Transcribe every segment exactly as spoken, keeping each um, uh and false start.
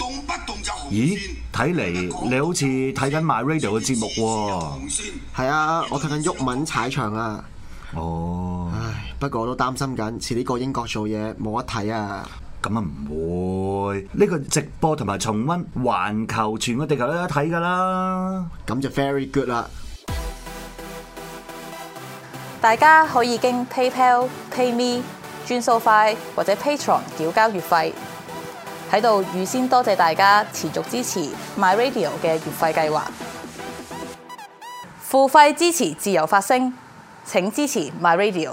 動不動就紅咦線。 睇嚟你好似睇緊 My Radio 嘅節目喎。 係啊，我睇緊毓民踩場啊。 哦， 唉，不過我都擔心緊，遲啲過英國做嘢冇得睇啊。 咁啊唔會，呢個直播同埋重溫環球全個地球都有得睇㗎啦。 咁就 very good 啦。 大家可以經 PayPal、PayMe、轉數快或者 Patreon 繳交月費。喺度預先多謝大家持續支持 My Radio 嘅月費計劃。付費支持自由發聲，請支持 My Radio。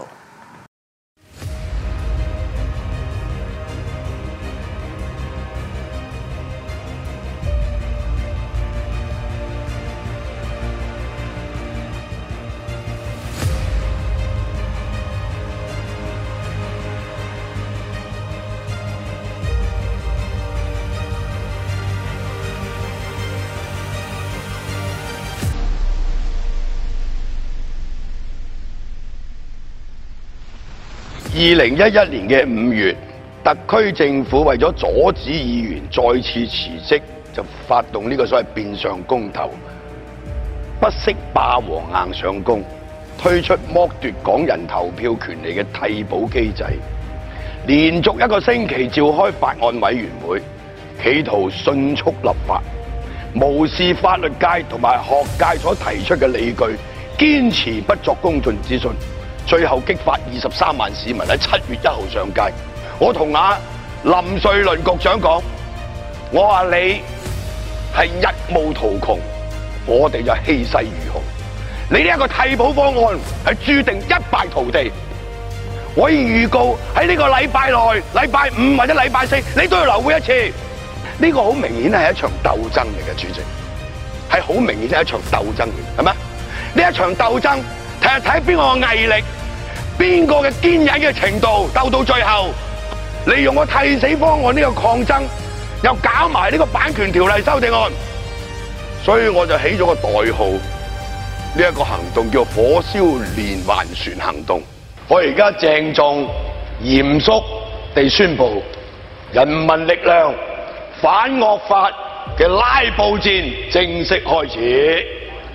二零一一年嘅五月，特區政府為咗阻止議員再次辭職，就發動呢個所謂變相公投，不惜霸王硬上弓，推出剝奪港人投票權利嘅替補機制，連續一個星期召開法案委員會，企圖迅速立法，無視法律界同埋學界所提出嘅理據，堅持不作公眾諮詢。最後激發二十三萬市民喺七月一號上街。我同阿林瑞麟局長講，我話你係日暮途窮，我哋就氣勢如虹。你呢一個替補方案係注定一敗塗地。我已預告喺呢個禮拜內、禮拜五或者禮拜四，你都要流會一次。呢、這個好明顯係一場鬥爭嚟嘅，主席係好明顯係一場鬥爭嚟，係咪？呢一場鬥爭。睇下睇邊個嘅毅力，邊個嘅堅忍嘅程度，鬥到最後，利用個替死方案呢個抗爭，又搞埋呢個版權條例修訂案，所以我就起咗個代號，呢、這、一個行動叫火燒連環船行動。我而家鄭重嚴肅地宣布，人民力量反惡法嘅拉布戰正式開始。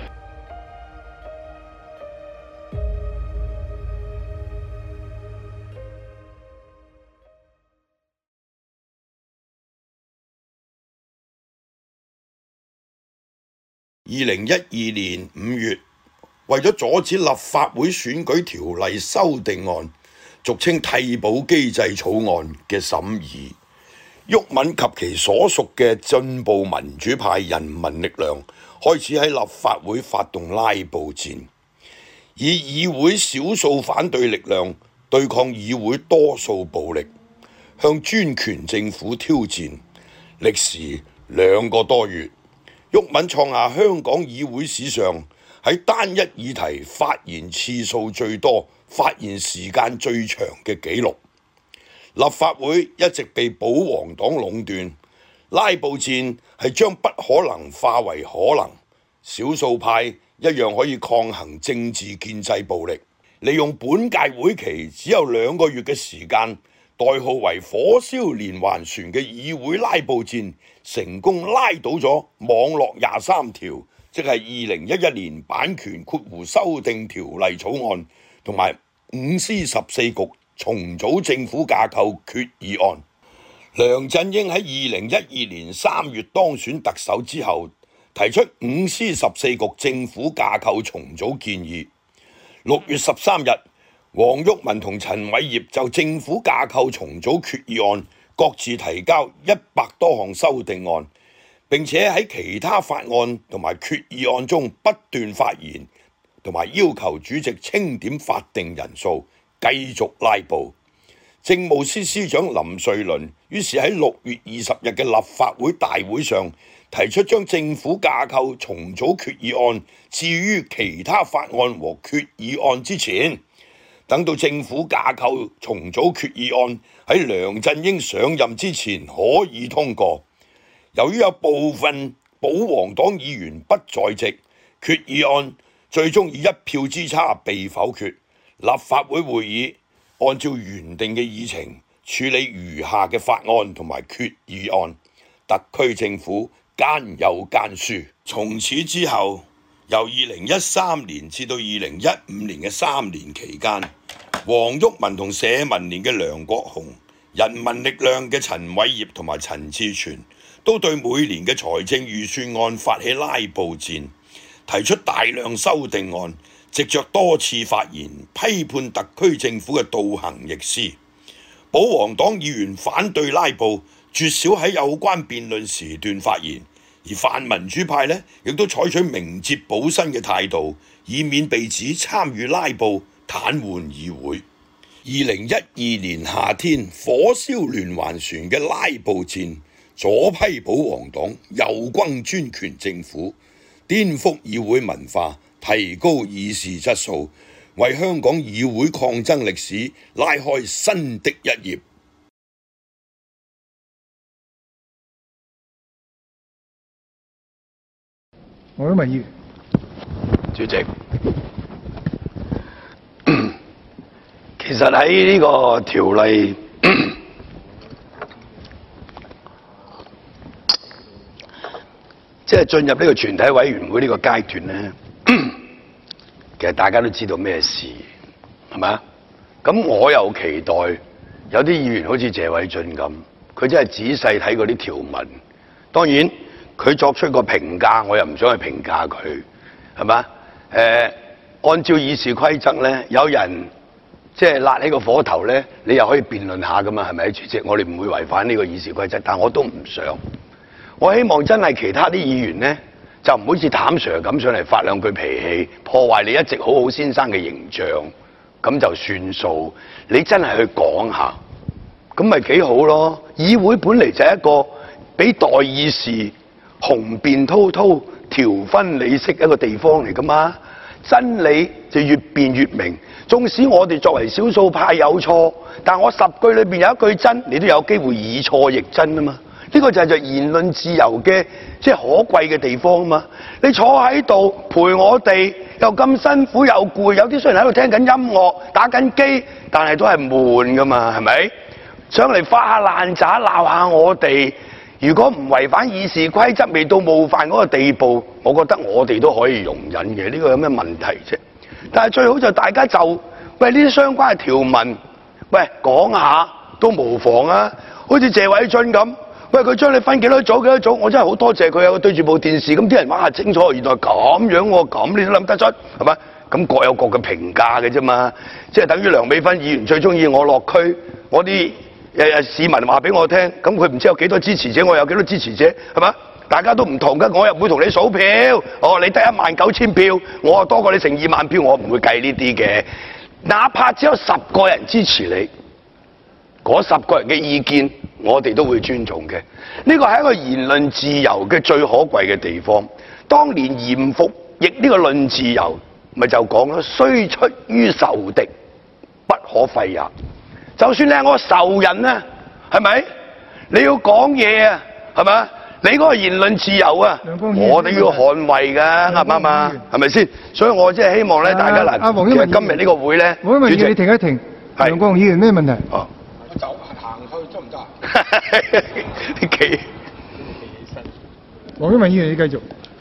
二零一二年五月，為咗阻止立法會選舉條例修訂案，俗稱替補機制草案嘅審議，毓民及其所屬嘅進步民主派人民力量開始喺立法會發動拉布戰，以議會少數反對力量對抗議會多數暴力，向專權政府挑戰，歷時兩個多月。毓民創下香港議會史上喺單一議題發言次數最多、發言時間最長嘅紀錄。立法會一直被保皇黨壟斷，拉布戰係將不可能化為可能，少數派一樣可以抗衡政治建制暴力，利用本屆會期只有兩個月嘅時間，代號為火燒連環船嘅議會拉布戰，成功拉倒咗網絡廿三條，即係二零一一年版權括弧修訂條例草案，同埋五司十四局重組政府架構決議案。梁振英喺二零一二年三月當選特首之後，提出五司十四局政府架構重組建議。六月十三日，黃毓民同陳偉業就政府架構重組決議案各自提交一百多項修訂案，並且喺其他法案同埋決議案中不斷發言，同埋要求主席清點法定人數，繼續拉布。政務司司長林瑞麟於是喺六月二十日嘅立法會大會上提出將政府架構重組決議案置於其他法案和決議案之前，等到政府架構重組決議案喺梁振英上任之前可以通過。由於有部分保皇黨議員不在席，決議案最終以一票之差被否決。立法會會議按照原定嘅議程處理餘下嘅法案同埋決議案， 特區政府奸有奸輸。從此之後，由二零一三年至到二零一五年嘅三年期間，黃毓民同社民連嘅梁國雄、人民力量嘅陳偉業同埋陳志全都對每年嘅財政預算案發起拉布戰，提出大量修訂案，藉着多次發言批判特區政府嘅倒行逆施。保皇黨議員反對拉布，絕少喺有關辯論時段發言，而泛民主派呢，亦都採取明哲保身嘅態度，以免被指參與拉布癱瘓議會。二零一二年夏天火燒連環船嘅拉布戰，左批保皇黨，右轟專權政府，顛覆議會文化，提高議事質素，為香港議會抗爭歷史拉開新的一頁。 我都問議員， 主席，其實喺呢個條例即係進入呢個全體委員會呢個階段咧，其實大家都知道咩事，係咪啊？咁我又期待有啲議員好似謝偉俊咁，佢真係仔細睇嗰啲條文。當然佢作出個評價，我又唔想去評價佢，係咪啊？誒、呃，按照議事規則咧，有人即係焫起個火頭咧，你又可以辯論下噶嘛，係咪？主席，我哋唔會違反呢個議事規則，但我都唔想。我希望真係其他啲議員咧，就唔好似譚 Sir 咁上嚟發兩句脾氣，破壞你一直好好先生嘅形象，咁就算數。你真係去講下，咁咪幾好咯？議會本嚟就係一個俾代議士雄辯滔滔、條分理析一個地方嚟噶嘛。真理就越辯越明。縱使我哋作為少數派有錯，但我十句裏邊有一句真，你都有機會以錯易真啊嘛。呢個就係就言論自由嘅即係可貴嘅地方啊嘛！你坐喺度陪我哋，又咁辛苦又攰，有啲雖然喺度聽緊音樂、打緊機，但係都係悶噶嘛，係咪？上嚟發下爛渣鬧下我哋，如果唔違反議事規則，未到冒犯嗰個地步，我覺得我哋都可以容忍嘅。呢個有咩問題啫？但係最好就大家就喂呢啲相關嘅條文，喂講下都無妨啊！好似謝偉俊咁。喂，佢將你分幾多組幾多組，我真係好多謝佢啊！對住部電視，咁啲人哇清楚，原來咁樣喎，咁你都諗得出，係咪？咁各有各嘅評價嘅啫嘛，即係等於梁美芬議員最中意我落區，我啲誒誒市民話俾我聽，咁佢唔知有幾多支持者，我有幾多支持者，係咪？大家都唔同㗎，我又唔會同你數票，哦，你得一萬九千票，我多過你成二萬票，我唔會計呢啲嘅，哪怕只有十個人支持你。嗰十個人嘅意見，我哋都會尊重嘅。呢個係一個言論自由嘅最可貴嘅地方。當年嚴復譯呢個論自由，咪就講咯，雖出於仇敵，不可廢也。就算你係我仇人啊，係咪？你要講嘢啊，係咪？你嗰個言論自由啊，我哋要捍衛㗎，啱唔啱啊？係咪先？所以我即係希望咧，大家嗱，其實今日呢個會咧， 黃毓民議員，你停一停。梁國雄議員咩問題？ 哦走行去得唔得？ 你企， 黃毓民議員，你繼續。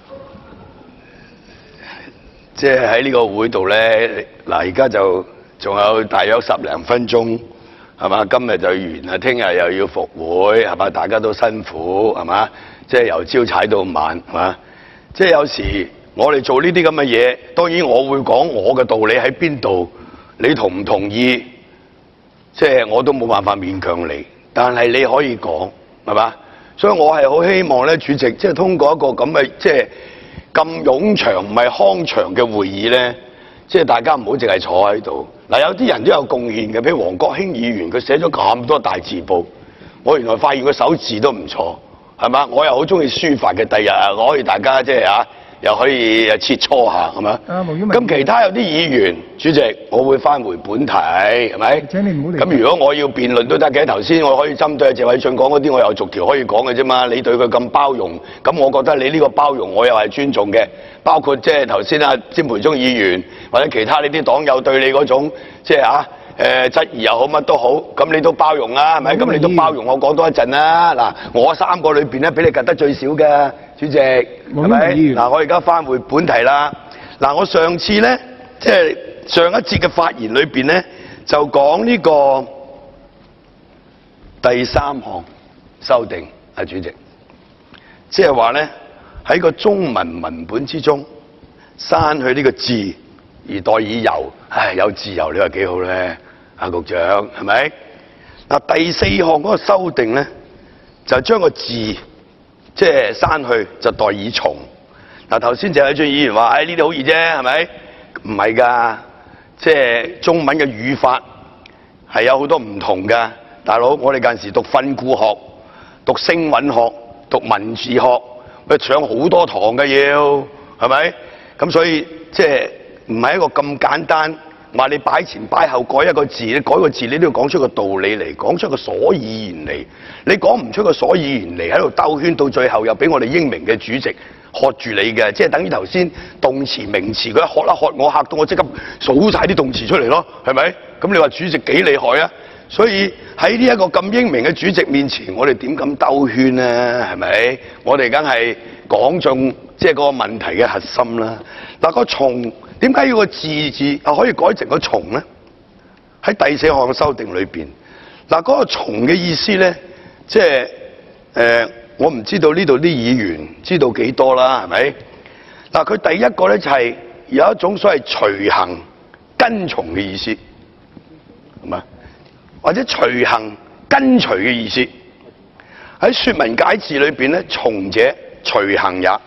即係喺呢個會度咧，嗱而家就仲有大約十零分鐘，係嘛？今日就完啦，聽日又要復會，係嘛？大家都辛苦，係嘛？即係由朝踩到晚，係嘛？即係有時我哋做呢啲咁嘅嘢，當然我會講我嘅道理喺邊度，你同唔同意？即係我都冇辦法勉強你，但係你可以講，係嘛？所以我係好希望咧，主席即係通過一個咁嘅即係咁冗長唔係康長嘅會議咧，即係大家唔好淨係坐喺度。嗱，有啲人都有貢獻嘅，譬如黃國興議員，佢寫咗咁多大字報，我原來發現佢手字都唔錯，係嘛？我又好中意書法嘅，第日啊，我可以大家即係啊。又可以切磋下，係咪？ 啊，黃毓民。 咁其他有啲議員，主席，我會翻回本題，係咪？ 請你唔好離題。 咁如果我要辯論都得嘅，頭先我可以針對謝偉俊講嗰啲，我有逐條可以講嘅啫嘛。你對佢咁包容，咁我覺得你呢個包容我又係尊重嘅。包括即係頭先啊詹培忠議員或者其他呢啲黨友對你嗰種即係啊誒質疑又好，乜都好，咁你都包容啊，係咪？咁你都包容我講多一陣啦。嗱，我三個裏邊咧，俾你及得最少嘅，主席，係咪？嗱，我而家翻回本題啦。嗱，我上次咧，即係上一節嘅發言裏邊咧，就講呢個第三項修訂，啊，主席，即係話咧喺個中文文本之中刪去呢個字而代以由，唉，有自由你話幾好咧？阿局長係咪？嗱，第四項嗰個修訂咧，就將個字即係刪去，就代以從。嗱，頭先謝偉俊議員話：，唉、哎，呢啲好易啫，係咪？唔係㗎，即係中文嘅語法係有好多唔同㗎。大佬，我哋嗰陣時讀訓詁學、讀聲韻學、讀文字學，喂，上好多堂嘅要，係咪？咁所以即係唔係一個咁簡單。話你擺前擺後改一個字，你改個字你都要講出個道理嚟，講出個所以然嚟。你講唔出個所以然嚟，喺度兜圈，到最後又俾我哋英明嘅主席喝住你嘅，即係等於頭先動詞名詞佢一喝一喝我，嚇到我即刻數晒啲動詞出嚟咯，係咪？咁你話主席幾厲害啊？所以喺呢一個咁英明嘅主席面前，我哋點敢兜圈呢？係咪？我哋梗係講中即係個問題嘅核心啦。嗱，個從點解要個字字啊可以改成個從咧？喺第四項嘅修訂裏邊，嗱，嗰個從嘅意思咧，即係誒，我唔知道呢度啲議員知道幾多啦，係咪？嗱，佢第一個咧就係有一種所謂隨行跟從嘅意思，係嘛？或者隨行跟隨嘅意思，喺《說文解字》裏邊咧，從者隨行也。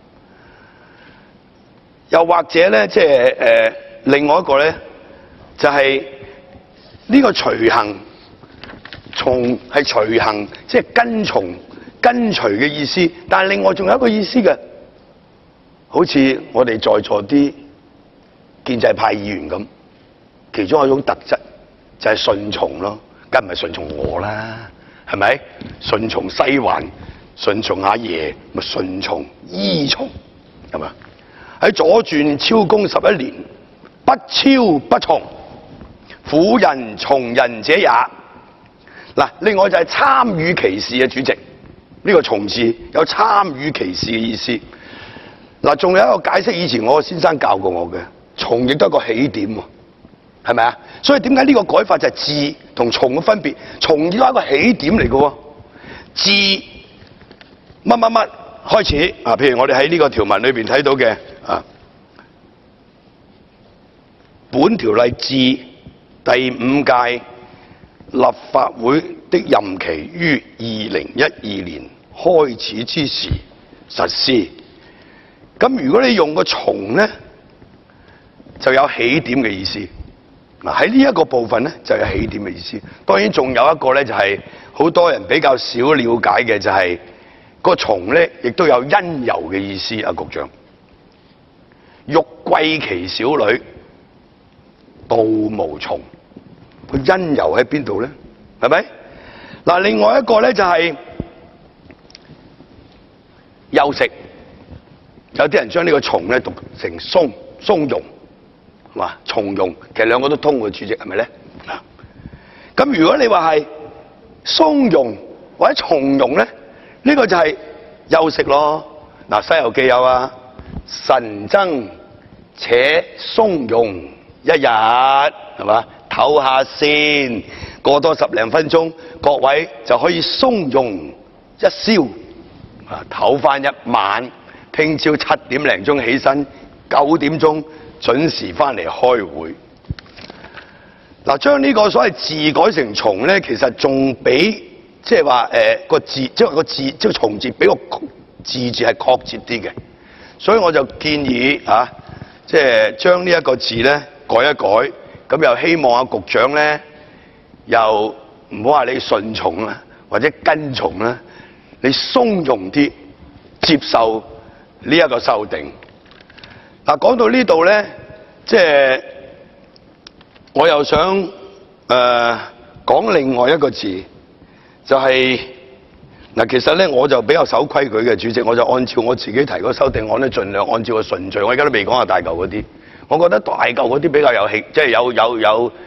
又或者咧，即係誒另外一個咧，就係、是、呢個隨行，從係隨行，即係跟從、跟隨嘅意思。但係另外仲有一個意思嘅，好似我哋在座啲建制派議員咁，其中一種特質就係順從咯，梗唔係順從我啦，係咪？順從西環，順從阿爺，咪順從依從，係嘛？喺左傳超公十一年，不超不從，婦人從人者也。嗱，另外就係參與其事啊，主席，呢、這個從字有參與其事嘅意思。嗱，仲有一個解釋，以前我先生教過我嘅，從亦都係一個起點喎，係咪啊？所以點解呢個改法就係字同從嘅分別？從亦都係一個起點嚟嘅喎，字乜乜乜開始啊，譬如我哋喺呢個條文裏邊睇到嘅。啊！本條例自第五屆立法會的任期於二零一二年開始之時實施。咁如果你用個從咧，就有起點嘅意思。嗱，喺呢一個部分咧，就有起點嘅意思。當然仲有一個咧，就係好多人比較少了解嘅，就係個從咧，亦都有因由嘅意思。啊，局長。欲貴其小女，道無從。佢因由喺邊度咧？係咪？嗱，另外一個咧就係休息。有啲人將呢個從咧讀成松松茸，係嘛？從容，其實兩個都通嘅，主席係咪咧？咁如果你話係松茸或者從容咧，呢、呢個就係休息咯。嗱，《西遊記》有啊。神僧且松茸一日，係嘛？唞下先，過多十零分鐘，各位就可以松茸一宵，啊，唞翻一晚。聽朝七點零鐘起身，九點鐘準時翻嚟開會。嗱，將呢個所謂字改成從咧，其實仲比即係話誒個字，即係個字，即係從字，比個字字係確切啲嘅。所以我就建議啊，即係將呢一個字咧改一改，咁又希望阿局長咧又唔好話你順從啦，或者跟從啦，你鬆容啲接受呢一個修訂。嗱，講到呢度咧，即係我又想誒講、呃、另外一個字，就係、是。嗱，其實咧我就比較守規矩嘅，主席，我就按照我自己提個修訂案咧，盡量按照個順序。我而家都未講下大嚿嗰啲，我覺得大嚿嗰啲比較有興，即係有有有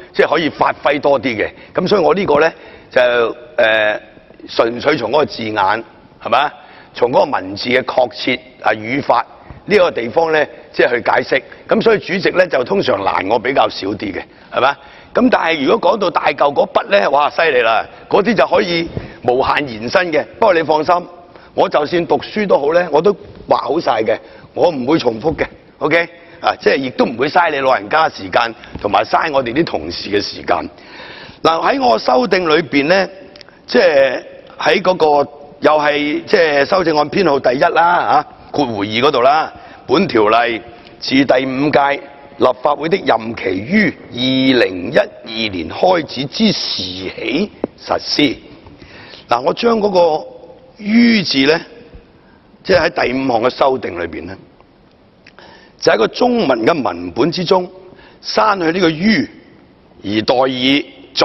即係可以發揮多啲嘅。咁所以我呢個咧就誒、呃、純粹從嗰個字眼係咪？從嗰個文字嘅確切啊語法呢、這個地方咧，即係去解釋。咁所以主席咧就通常難我比較少啲嘅，係咪？咁但係如果講到大嚿嗰筆咧，哇犀利啦！嗰啲就可以無限延伸嘅。不過你放心，我就算讀書都好咧，我都畫好晒嘅，我唔會重複嘅。OK 啊，即係亦都唔會嘥你老人家時間，同埋嘥我哋啲同事嘅時間。嗱喺我修訂裏邊咧，即係喺嗰個又係即係修正案編號第一啦嚇，括弧二嗰度啦，本條例自第五屆立法會的任期於二零一二年開始之時起實施。嗱，我將嗰個於字咧，即係喺第五項嘅修訂裏邊咧，就喺個中文嘅文本之中刪去呢個於，而代以在。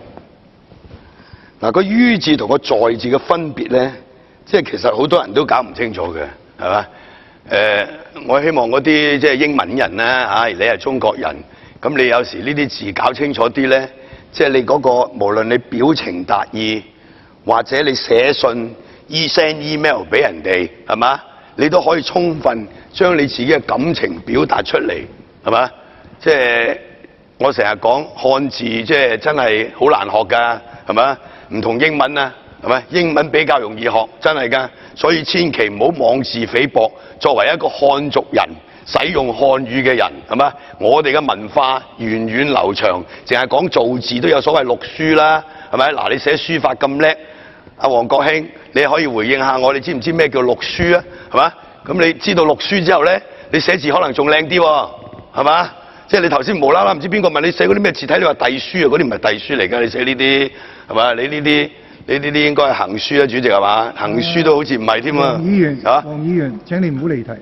嗱，個於字同個在字嘅分別咧，即係其實好多人都搞唔清楚嘅，係嘛？誒、呃，我希望嗰啲即係英文人咧嚇、啊，你係中國人，咁你有時呢啲字搞清楚啲咧，即係你嗰、那個無論你表情達意，或者你寫信、e send email 俾人哋，係嘛？你都可以充分將你自己嘅感情表達出嚟，係嘛？即係我成日講漢字，即係真係好難學㗎，係嘛？唔同英文啊，係咪？英文比較容易學，真係㗎。所以千祈唔好妄自菲薄。作為一個漢族人，使用漢語嘅人，係嘛？我哋嘅文化源遠流長，淨係講造字都有所謂六書啦，係咪？嗱，你寫書法咁叻，阿黃國興，你可以回應下我，你知唔知咩叫六書啊？係嘛？咁你知道六書之後咧，你寫字可能仲靚啲喎，係嘛？即係你頭先無啦啦唔知邊個問你寫嗰啲咩字體，你話隸書啊，嗰啲唔係隸書嚟㗎，你寫呢啲係嘛？你呢啲你呢啲應該係行書啊，主席係嘛？行書都好似唔係添啊。 黃議員， 啊， 黃議員，請你唔好離題。 誒、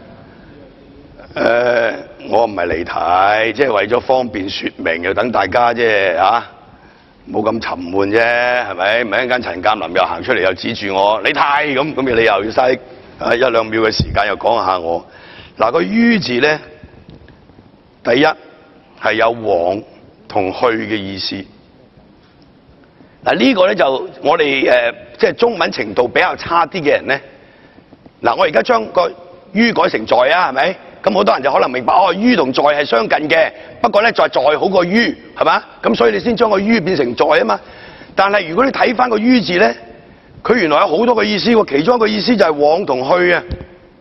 呃，我唔係離題，即係為咗方便説明，又等大家即係嚇冇咁沉悶啫，係咪？唔係一陣間陳鑑林又行出嚟又指住我，你太咁咁，你又要嘥啊一兩秒嘅時間又講下我。嗱、個於字咧，第一係有往同去嘅意思。嗱、呢個咧就我哋誒、呃、即係中文程度比較差啲嘅人咧，嗱我而家將個於改成在啊，係咪？咁好多人就可能明白哦，於同在係相近嘅，不過咧在在好過於，係嘛？咁所以你先將個於變成在啊嘛。但係如果你睇翻個於字咧，佢原來有好多個意思喎，其中一個意思就係往同去啊。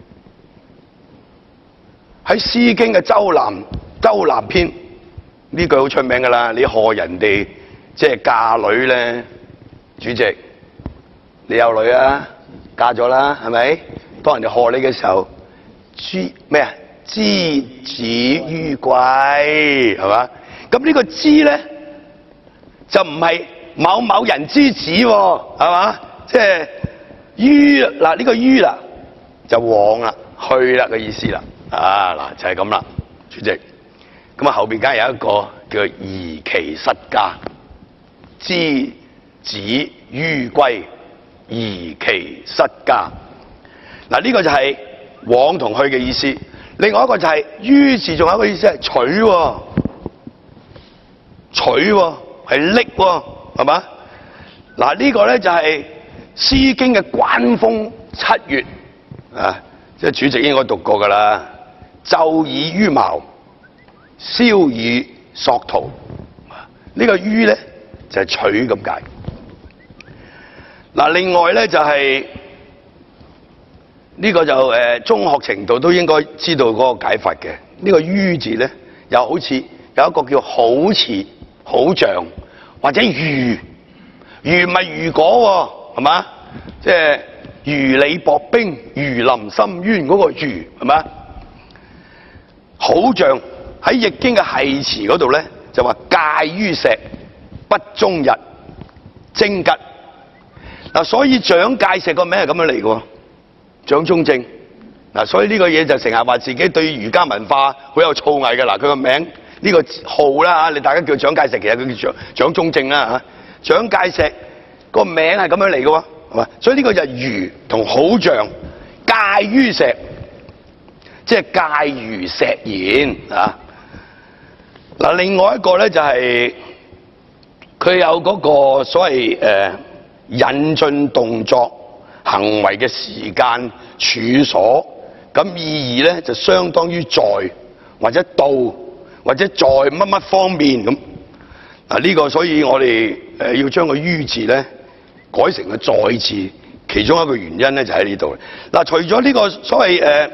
喺《詩經》嘅周南周南篇呢句好出名㗎啦，你賀人哋即係嫁女咧，主席你有女啊，嫁咗啦，係咪？當人哋賀你嘅時候，之咩啊？之子於貴，係嘛？咁呢個之咧就唔係某某人之子喎，係嘛？即係於嗱呢個於啦就往啦去啦嘅意思啦。啊嗱就係咁啦，主席。咁啊後邊梗係有一個叫宜其室家，之子於歸，宜其室家。嗱呢個就係往同去嘅意思。另外一個就係於字，仲有一個意思係取喎，取喎係拎喎，係嘛？嗱呢個咧就係《詩經》嘅關風七月啊，即係主席應該讀過㗎啦。晝以於茅，宵以索圖。呢個於咧就係取咁解。嗱另外咧就係。呢個就誒、呃、中學程度都應該知道嗰個解法嘅。呢、這個於字咧，又好似有一個叫好似、好像或者如，如咪如果喎，係嘛？即係如履薄冰、如臨深淵嗰個如係嘛？好像喺《易經》嘅繫辭嗰度咧，就話介於石，不終日，貞吉。嗱，所以蔣介石個名係咁樣嚟嘅喎。蔣中正嗱，所以呢個嘢就成日話自己對儒家文化好有造詣嘅。嗱，佢個名呢個號啦嚇，你大家叫蔣介石，其實佢叫蔣蔣中正啦嚇。蔣介石個名係咁樣嚟嘅喎，係嘛？所以呢個就係如同好像介於石，即係介如石言啊。 嗱，另外一個咧就係、是、佢有嗰個所謂誒、呃、引進動作行為嘅時間處所，咁意義咧就相當於在或者到或者在乜乜方面咁。嗱呢個所以我哋誒要將個於字咧改成個在字，其中一個原因咧就喺呢度。嗱，除咗呢個所謂誒、呃、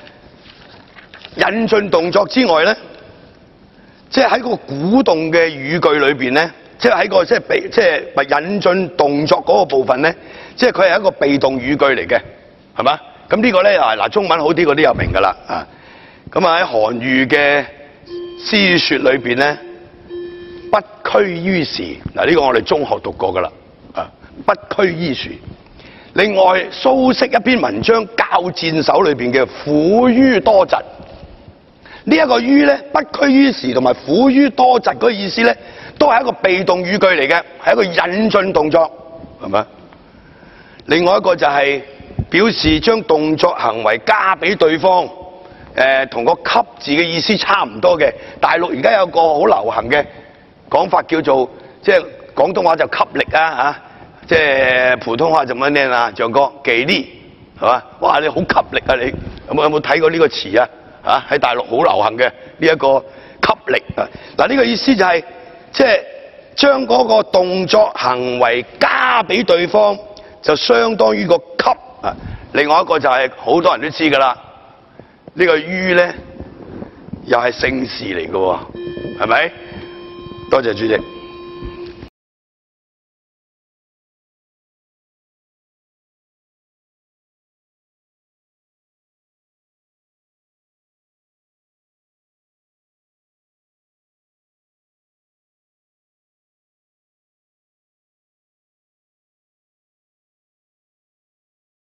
引進動作之外咧，即係喺個鼓動嘅語句裏邊咧，即係喺個即係被即係咪引進動作嗰個部分咧，即係佢係一個被動語句嚟嘅，係嘛？咁呢個咧啊嗱，中文好啲嗰啲又明㗎啦啊！咁啊喺韓愈嘅詩説裏邊咧，不拘於時嗱，呢個我哋中學讀過㗎啦啊！不拘於時。另外蘇軾一篇文章教戰手裏邊嘅苦於多疾。呢一個於咧，不拘於時同埋苦於多疾嗰個意思咧，都係一個被動語句嚟嘅，係一個引進動作，係咪？另外一個就係表示將動作行為加俾對方，誒、呃、同個給字嘅意思差唔多嘅。大陸而家有個好流行嘅講法叫做，即係廣東話就給力啊嚇，即係普通話就乜嘢啊？像個給力係嘛？哇！你好給力啊你，有冇有冇睇過呢個詞啊？啊！喺大陸好流行嘅呢一個給力啊！嗱，呢個意思就係即係將嗰個動作行為加俾對方，就相當於個給啊。另外一個就係好多人都知㗎啦，呢個於咧又係姓氏嚟㗎喎，係咪？多謝主席。